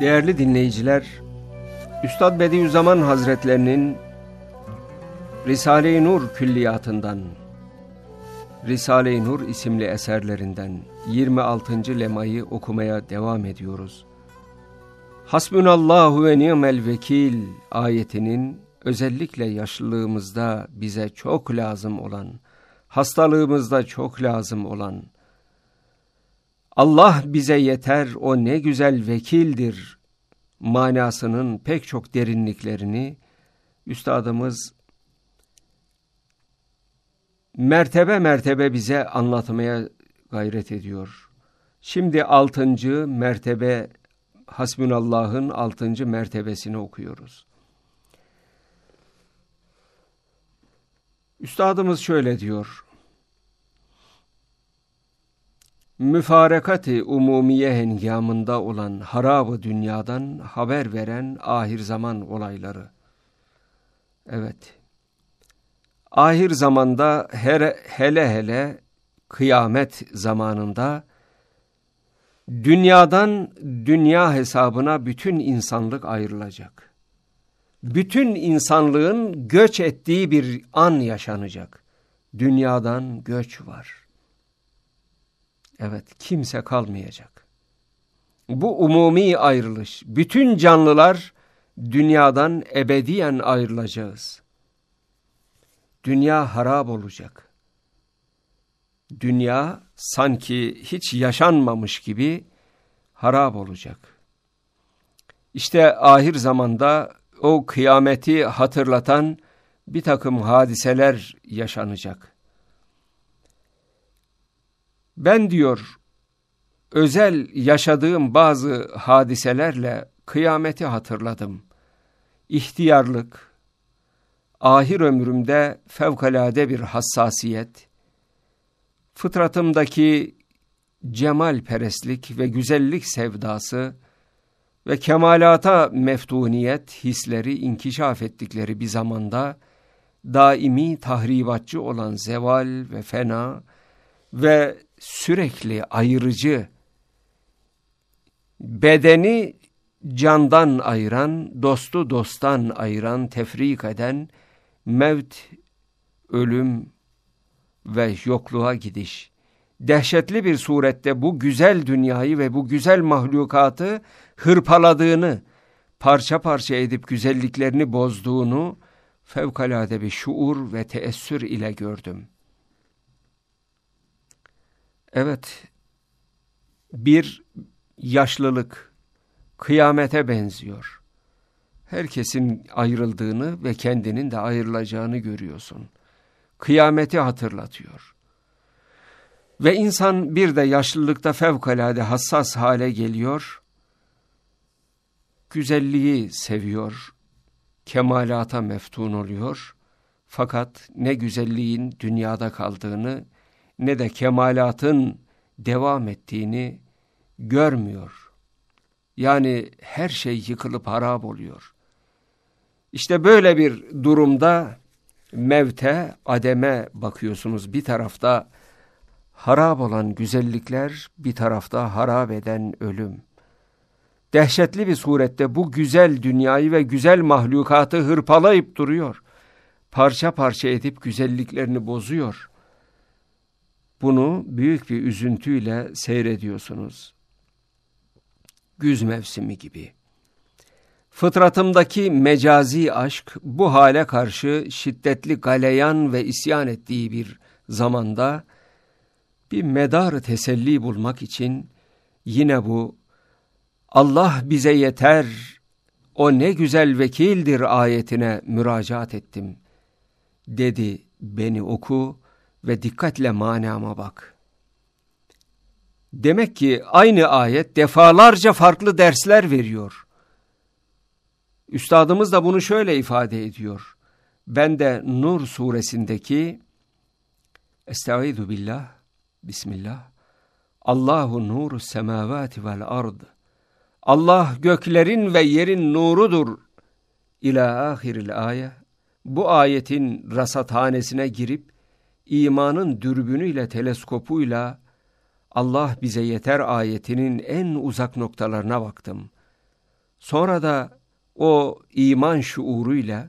Değerli dinleyiciler, Üstad Bediüzzaman Hazretlerinin Risale-i Nur külliyatından, Risale-i Nur isimli eserlerinden 26. lemayı okumaya devam ediyoruz. Hasbunallahu ve ni'mel vekil ayetinin özellikle yaşlılığımızda bize çok lazım olan, hastalığımızda çok lazım olan, Allah bize yeter, o ne güzel vekildir manasının pek çok derinliklerini üstadımız mertebe mertebe bize anlatmaya gayret ediyor. Şimdi 6. mertebe, Hasbunallah'ın 6. mertebesini okuyoruz. Üstadımız şöyle diyor: müfarekat-ı umumiye hengamında olan harab-ı dünyadan haber veren ahir zaman olayları. Evet, ahir zamanda hele hele kıyamet zamanında dünyadan dünya hesabına bütün insanlık ayrılacak. Bütün insanlığın göç ettiği bir an yaşanacak. Dünyadan göç var. Evet, kimse kalmayacak. Bu umumi ayrılış. Bütün canlılar dünyadan ebediyen ayrılacağız. Dünya harap olacak. Dünya sanki hiç yaşanmamış gibi harap olacak. İşte ahir zamanda o kıyameti hatırlatan bir takım hadiseler yaşanacak. Ben diyor, özel yaşadığım bazı hadiselerle kıyameti hatırladım. İhtiyarlık, ahir ömrümde fevkalade bir hassasiyet, fıtratımdaki cemalperestlik ve güzellik sevdası ve kemalata meftuniyet hisleri inkişaf ettikleri bir zamanda daimi tahribatçı olan zeval ve fena ve sürekli ayırıcı, bedeni candan ayıran, dostu dosttan ayıran, tefrik eden mevt, ölüm ve yokluğa gidiş, dehşetli bir surette bu güzel dünyayı ve bu güzel mahlukatı hırpaladığını, parça parça edip güzelliklerini bozduğunu fevkalade bir şuur ve teessür ile gördüm. Evet, bir yaşlılık kıyamete benziyor. Herkesin ayrıldığını ve kendinin de ayrılacağını görüyorsun. Kıyameti hatırlatıyor. Ve insan bir de yaşlılıkta fevkalade hassas hale geliyor. Güzelliği seviyor, kemalata meftun oluyor. Fakat ne güzelliğin dünyada kaldığını ne de kemalatın devam ettiğini görmüyor. Yani her şey yıkılıp harap oluyor. İşte böyle bir durumda mevte, ademe bakıyorsunuz. Bir tarafta harap olan güzellikler, bir tarafta harap eden ölüm. Dehşetli bir surette bu güzel dünyayı ve güzel mahlukatı hırpalayıp duruyor. Parça parça edip güzelliklerini bozuyor. Bunu büyük bir üzüntüyle seyrediyorsunuz. Güz mevsimi gibi. Fıtratımdaki mecazi aşk bu hale karşı şiddetli galeyan ve isyan ettiği bir zamanda bir medar teselli bulmak için yine bu Allah bize yeter, o ne güzel vekildir ayetine müracaat ettim. Dedi, beni oku ve dikkatle manama bak. Demek ki aynı ayet defalarca farklı dersler veriyor. Üstadımız da bunu şöyle ifade ediyor. Ben de Nur suresindeki Estaizu billah, Bismillah. Allahu nuru semavati vel ard. Allah göklerin ve yerin nurudur. İlâ ahiril ayet. Bu ayetin rasathanesine girip imanın dürbünüyle, teleskopuyla Allah bize yeter ayetinin en uzak noktalarına baktım. Sonra da o iman şuuruyla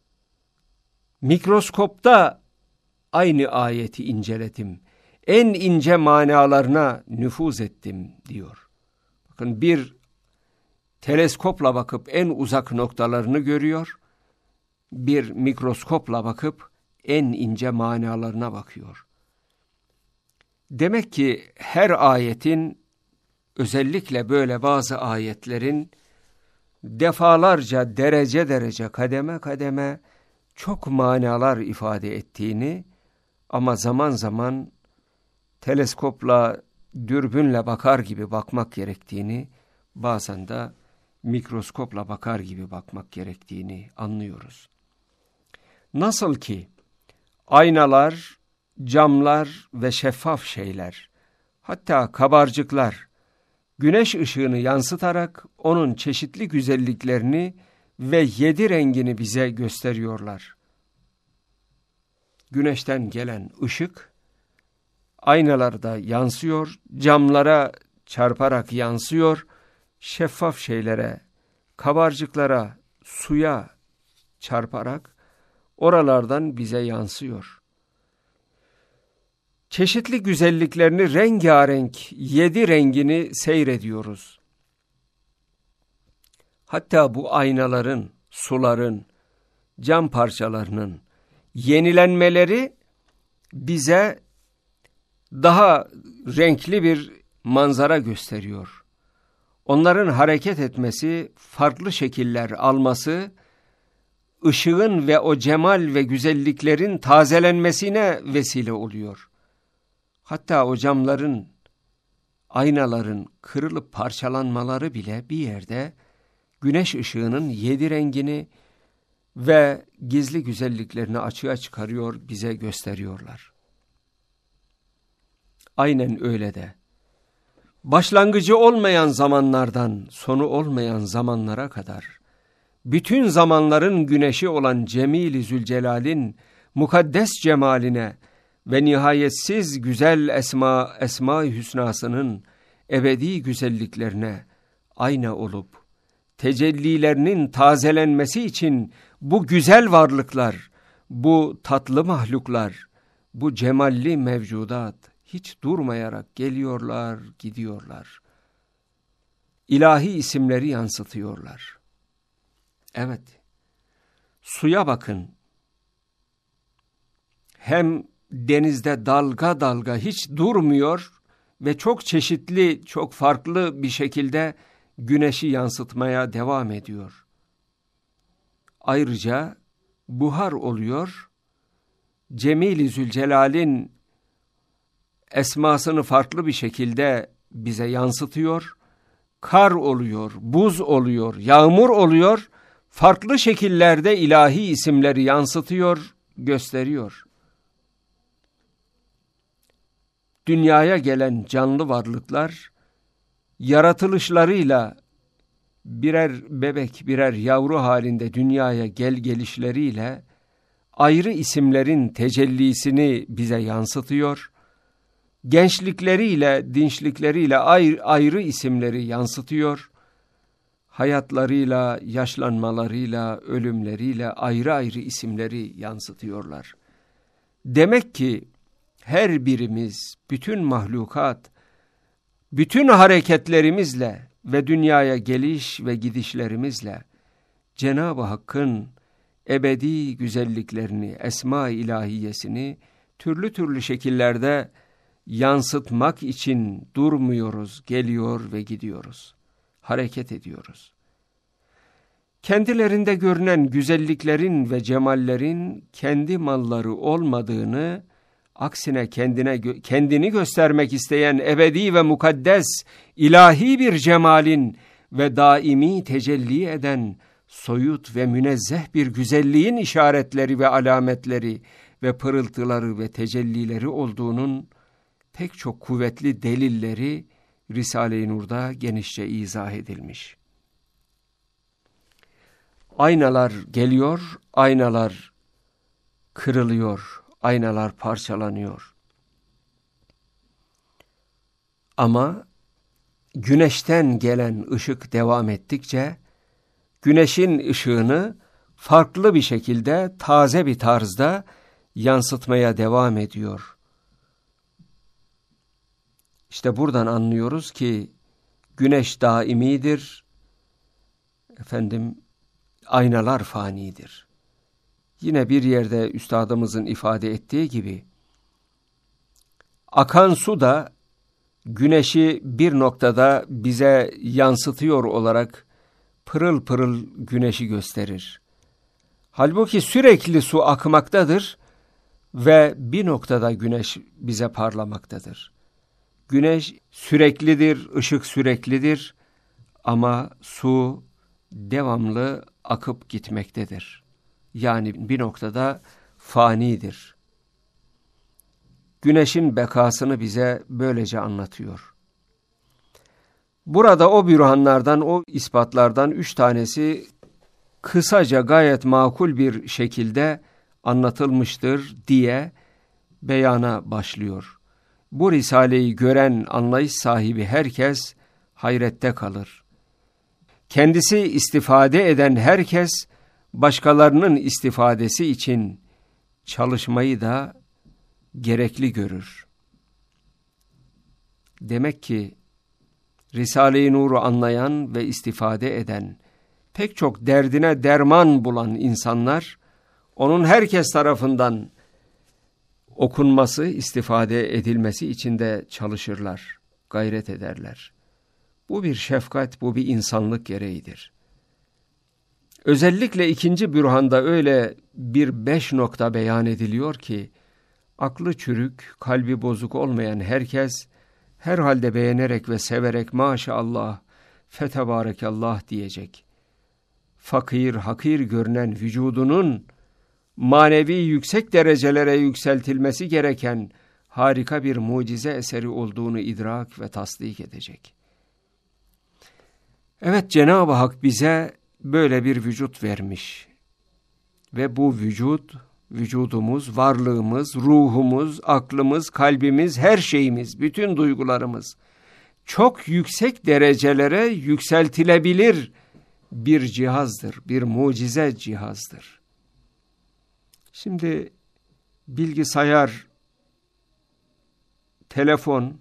mikroskopta aynı ayeti inceledim. En ince manalarına nüfuz ettim diyor. Bakın, bir teleskopla bakıp en uzak noktalarını görüyor. Bir mikroskopla bakıp en ince manalarına bakıyor. Demek ki her ayetin, özellikle böyle bazı ayetlerin defalarca, derece derece, kademe kademe çok manalar ifade ettiğini, ama zaman zaman teleskopla, dürbünle bakar gibi bakmak gerektiğini, bazen de mikroskopla bakar gibi bakmak gerektiğini anlıyoruz. Nasıl ki aynalar, camlar ve şeffaf şeyler, hatta kabarcıklar, güneş ışığını yansıtarak onun çeşitli güzelliklerini ve 7 rengini bize gösteriyorlar. Güneşten gelen ışık aynalarda yansıyor, camlara çarparak yansıyor, şeffaf şeylere, kabarcıklara, suya çarparak oralardan bize yansıyor. Çeşitli güzelliklerini, rengarenk 7 rengini seyrediyoruz. Hatta bu aynaların, suların, cam parçalarının yenilenmeleri bize daha renkli bir manzara gösteriyor. Onların hareket etmesi, farklı şekiller alması, ışığın ve o cemal ve güzelliklerin tazelenmesine vesile oluyor. Hatta o camların, aynaların kırılıp parçalanmaları bile bir yerde güneş ışığının 7 rengini ve gizli güzelliklerini açığa çıkarıyor, bize gösteriyorlar. Aynen öyle de başlangıcı olmayan zamanlardan sonu olmayan zamanlara kadar bütün zamanların güneşi olan Cemil-i Zülcelal'in mukaddes cemaline ve nihayetsiz güzel Esma-i Hüsnasının ebedi güzelliklerine ayna olup tecellilerinin tazelenmesi için bu güzel varlıklar, bu tatlı mahluklar, bu cemalli mevcudat hiç durmayarak geliyorlar, gidiyorlar. İlahi isimleri yansıtıyorlar. Evet, suya bakın. Hem denizde dalga dalga hiç durmuyor ve çok çeşitli, çok farklı bir şekilde güneşi yansıtmaya devam ediyor. Ayrıca buhar oluyor. Cemil-i Zülcelal'in esmasını farklı bir şekilde bize yansıtıyor. Kar oluyor, buz oluyor, yağmur oluyor. Farklı şekillerde ilahi isimleri yansıtıyor, gösteriyor. Dünyaya gelen canlı varlıklar yaratılışlarıyla birer bebek, birer yavru halinde dünyaya gelişleriyle ayrı isimlerin tecellisini bize yansıtıyor. Gençlikleriyle, dinçlikleriyle ayrı isimleri yansıtıyor. Hayatlarıyla, yaşlanmalarıyla, ölümleriyle ayrı ayrı isimleri yansıtıyorlar. Demek ki her birimiz, bütün mahlukat, bütün hareketlerimizle ve dünyaya geliş ve gidişlerimizle Cenab-ı Hakk'ın ebedi güzelliklerini, esma-i ilahiyesini türlü türlü şekillerde yansıtmak için durmuyoruz, geliyor ve gidiyoruz, hareket ediyoruz. Kendilerinde görünen güzelliklerin ve cemallerin kendi malları olmadığını, aksine kendini göstermek isteyen ebedi ve mukaddes ilahi bir cemalin ve daimi tecelli eden soyut ve münezzeh bir güzelliğin işaretleri ve alametleri ve pırıltıları ve tecellileri olduğunun pek çok kuvvetli delilleri Risale-i Nur'da genişçe izah edilmiş. Aynalar geliyor, aynalar kırılıyor, aynalar parçalanıyor. Ama güneşten gelen ışık devam ettikçe güneşin ışığını farklı bir şekilde, taze bir tarzda yansıtmaya devam ediyor. İşte buradan anlıyoruz ki güneş daimidir, aynalar fanidir. Yine bir yerde üstadımızın ifade ettiği gibi, akan su da güneşi bir noktada bize yansıtıyor olarak pırıl pırıl güneşi gösterir. Halbuki sürekli su akmaktadır ve bir noktada güneş bize parlamaktadır. Güneş süreklidir, ışık süreklidir ama su devamlı akıp gitmektedir. Yani bir noktada fanidir. Güneşin bekasını bize böylece anlatıyor. Burada o bürhanlardan, o ispatlardan 3 tanesi kısaca gayet makul bir şekilde anlatılmıştır diye beyana başlıyor. Bu risaleyi gören anlayış sahibi herkes hayrette kalır. Kendisi istifade eden herkes başkalarının istifadesi için çalışmayı da gerekli görür. Demek ki Risale-i Nur'u anlayan ve istifade eden, pek çok derdine derman bulan insanlar, onun herkes tarafından okunması, istifade edilmesi için de çalışırlar, gayret ederler. Bu bir şefkat, bu bir insanlık gereğidir. Özellikle 2. bürhanda öyle bir 5 nokta beyan ediliyor ki, aklı çürük, kalbi bozuk olmayan herkes, herhalde beğenerek ve severek maşallah, fetebarekallah diyecek. Fakir, hakir görünen vücudunun manevi yüksek derecelere yükseltilmesi gereken harika bir mucize eseri olduğunu idrak ve tasdik edecek. Evet, Cenab-ı Hak bize böyle bir vücut vermiş ve bu vücudumuz, varlığımız, ruhumuz, aklımız, kalbimiz, her şeyimiz, bütün duygularımız çok yüksek derecelere yükseltilebilir bir cihazdır, bir mucize cihazdır. Şimdi bilgisayar, telefon,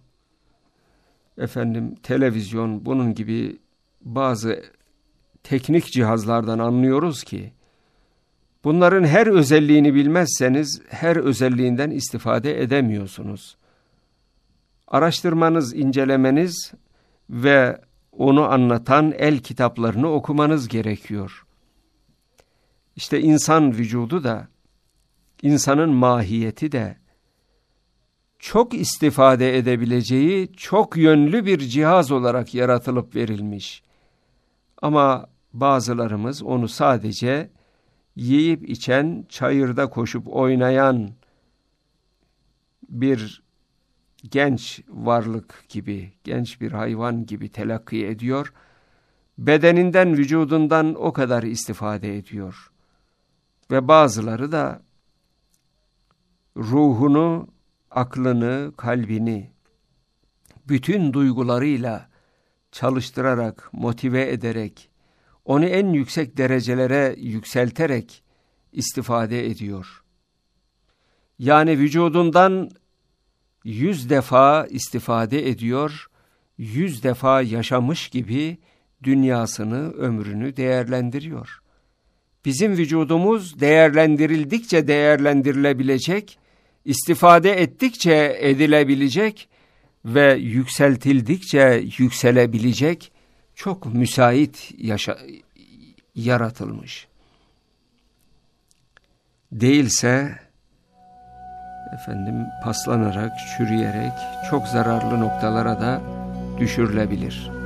televizyon, bunun gibi bazı teknik cihazlardan anlıyoruz ki, bunların her özelliğini bilmezseniz her özelliğinden istifade edemiyorsunuz. Araştırmanız, incelemeniz ve onu anlatan el kitaplarını okumanız gerekiyor. İşte insan vücudu da, insanın mahiyeti de çok istifade edebileceği çok yönlü bir cihaz olarak yaratılıp verilmiş. Ama bazılarımız onu sadece yiyip içen, çayırda koşup oynayan bir genç varlık gibi, genç bir hayvan gibi telakki ediyor. Bedeninden, vücudundan o kadar istifade ediyor. Ve bazıları da ruhunu, aklını, kalbini bütün duygularıyla çalıştırarak, motive ederek, onu en yüksek derecelere yükselterek istifade ediyor. Yani vücudundan 100 defa istifade ediyor, 100 defa yaşamış gibi dünyasını, ömrünü değerlendiriyor. Bizim vücudumuz değerlendirildikçe değerlendirilebilecek, istifade ettikçe edilebilecek ve yükseltildikçe yükselebilecek çok müsait yaratılmış. Değilse paslanarak, çürüyerek çok zararlı noktalara da düşürülebilir.